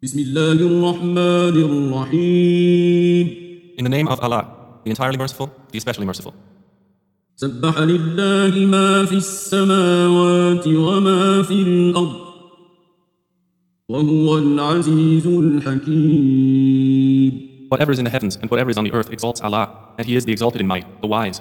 بسم الله الرحمن الرحيم. In the name of Allah, the entirely merciful, the especially merciful. سبح لله ما في السماوات وما في الأرض وهو العزيز الحكيم. Whatever is in the heavens and whatever is on the earth exalts Allah, and He is the exalted in might, the wise.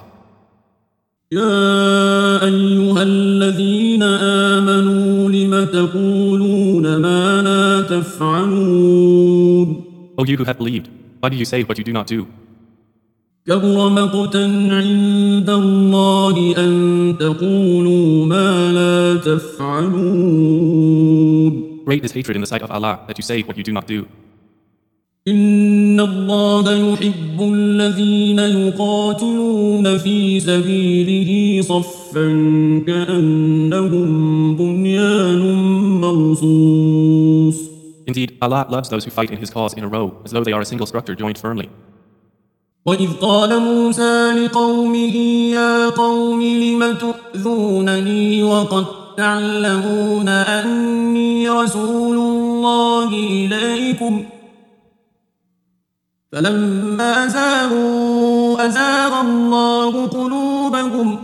يا أيها الذين آمنوا لم تقولون ما لا تفعلون. O you who have believed, why do you say what you do not do? كبر مقتا عند الله أن تقولوا ما لا تفعلون. Great is hatred in the sight of Allah that you say what you do not do. إن الله يحب الذين يقاتلون في سبيله صفا كأنهم بنيان مرصوص. Indeed, Allah loves those who fight in His cause in a row, as though they are a single structure joined firmly. وإذ قال موسى لقومه يا قوم لم تؤذونني وقد تعلمون أني رسول الله إليكم فلما زاغوا أزاغ الله قلوبهم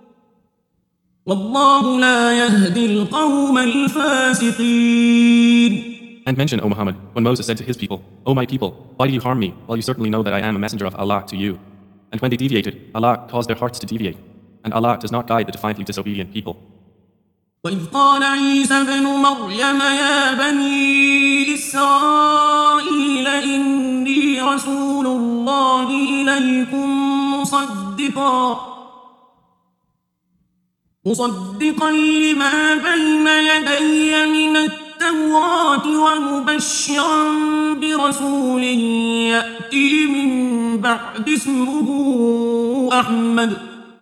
والله لا يهدي القوم الفاسقين. And mention, O Muhammad, when Moses said to his people, O my people, why do you harm me, while you certainly know that I am a messenger of Allah to you? And when they deviated, Allah caused their hearts to deviate, and Allah does not guide the defiantly disobedient people. وإذ قال عيسى ابن مريم يا بني إسرائيل إني رسول الله إليكم مصدقا لما بين يدي من التوراة ومبشرا برسول يأتي من بعد اسمه أحمد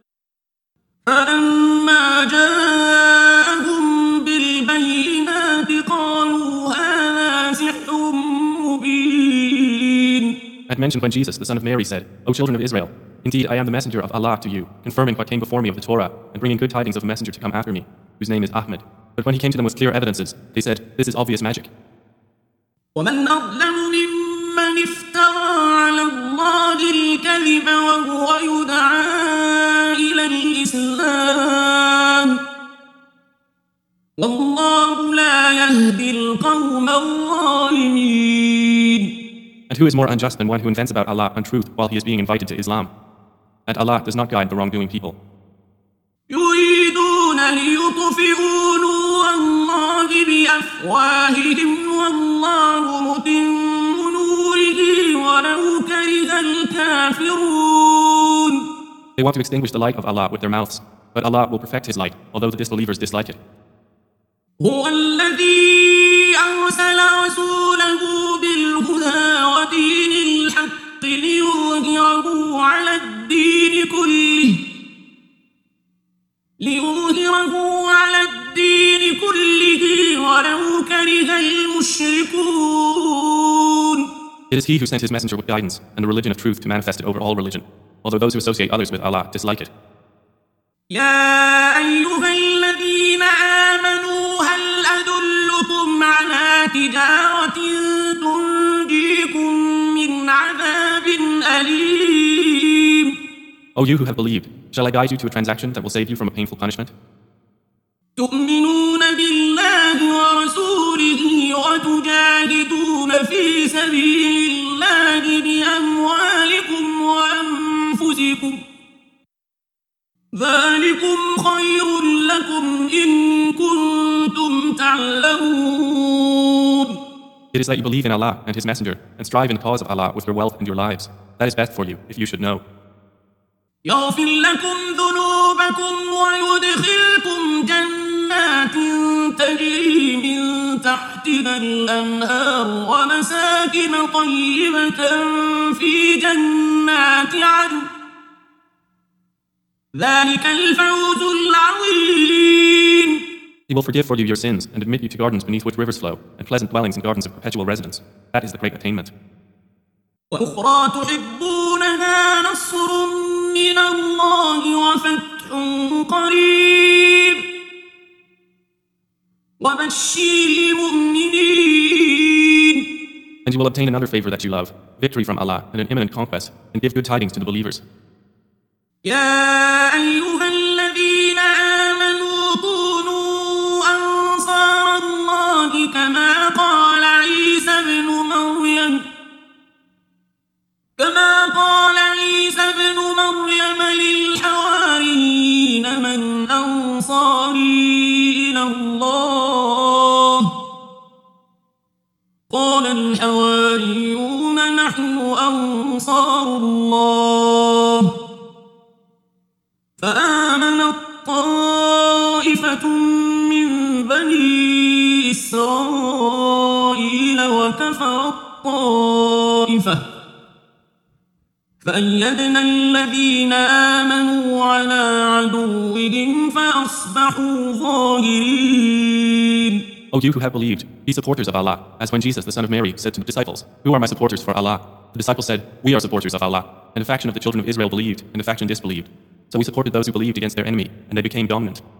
فلما جاءهم بالبينات قالوا هذا سحر مبين. And mention when Jesus, the son of Mary, said, O children of Israel, indeed I am the messenger of Allah to you, confirming what came before me of the Torah, and bringing good tidings of a messenger to come after me, whose name is Ahmed. But when he came to them with clear evidences, they said, this is obvious magic. ومن أظلم ممن افترى على الله الكذب وهو يدعى إلى الإسلام والله لا يهدي القوم الظالمين. And who is more unjust than one who invents about Allah untruth while he is being invited to Islam? And Allah does not guide the wrongdoing people. يريدون ليطفئوا نور الله بأفواههم والله متم نوره ولو كره الكافرون. They want to extinguish the light of Allah with their mouths, but Allah will perfect His light, although the disbelievers dislike it. هو الذي أرسل رسوله بالهدى ودين الحق ليظهره على الدين كله ولو كره المشركون. It is He who sent His messenger with guidance and the religion of truth to manifest it over all religion, although those who associate others with Allah dislike it. يا أيها الذين آمنوا هل أدلكم على تجارة تنجيكم من عذاب أليم. O you who have believed, shall I guide you to a transaction that will save you from a painful punishment? تؤمنون بالله ورسوله وتجاهدون في سبيل الله بأموالكم وأنفسكم ذلكم خير لكم إن كنتم تعلمون. It is that you believe in Allah and His messenger and strive in the cause of Allah with your wealth and your lives. That is best for you, if you should know. يغفر لكم ذنوبكم ويدخلكم جنات تجري من تحتها الأنهار ومساكن طيبة في جنات عدن ذلك الفوز العظيم. He will forgive for you your sins and admit you to gardens beneath which rivers flow and pleasant dwellings in gardens of perpetual residence. That is the great attainment. وأخرى تحبونها نصر من الله وفتح قريب وبشر المؤمنين. And you will obtain another favor that you love, victory from Allah and an imminent conquest, and give good tidings to the believers. يا أيها الذين آمنوا كونوا أنصار الله كما قال عيسى ابن مريم للحواريين من أنصاري إلى الله قال الحواريون نحن أنصار الله فآمنت طائفة من بني إسرائيل وكفرت طائفة فأيدنا الذين آمنوا على عدوهم فأصبحوا ظاهرين. O you who have believed, be supporters of Allah, as when Jesus the son of Mary said to the disciples, Who are my supporters for Allah? The disciples said, We are supporters of Allah. And a faction of the children of Israel believed, and a faction disbelieved. So we supported those who believed against their enemy, and they became dominant.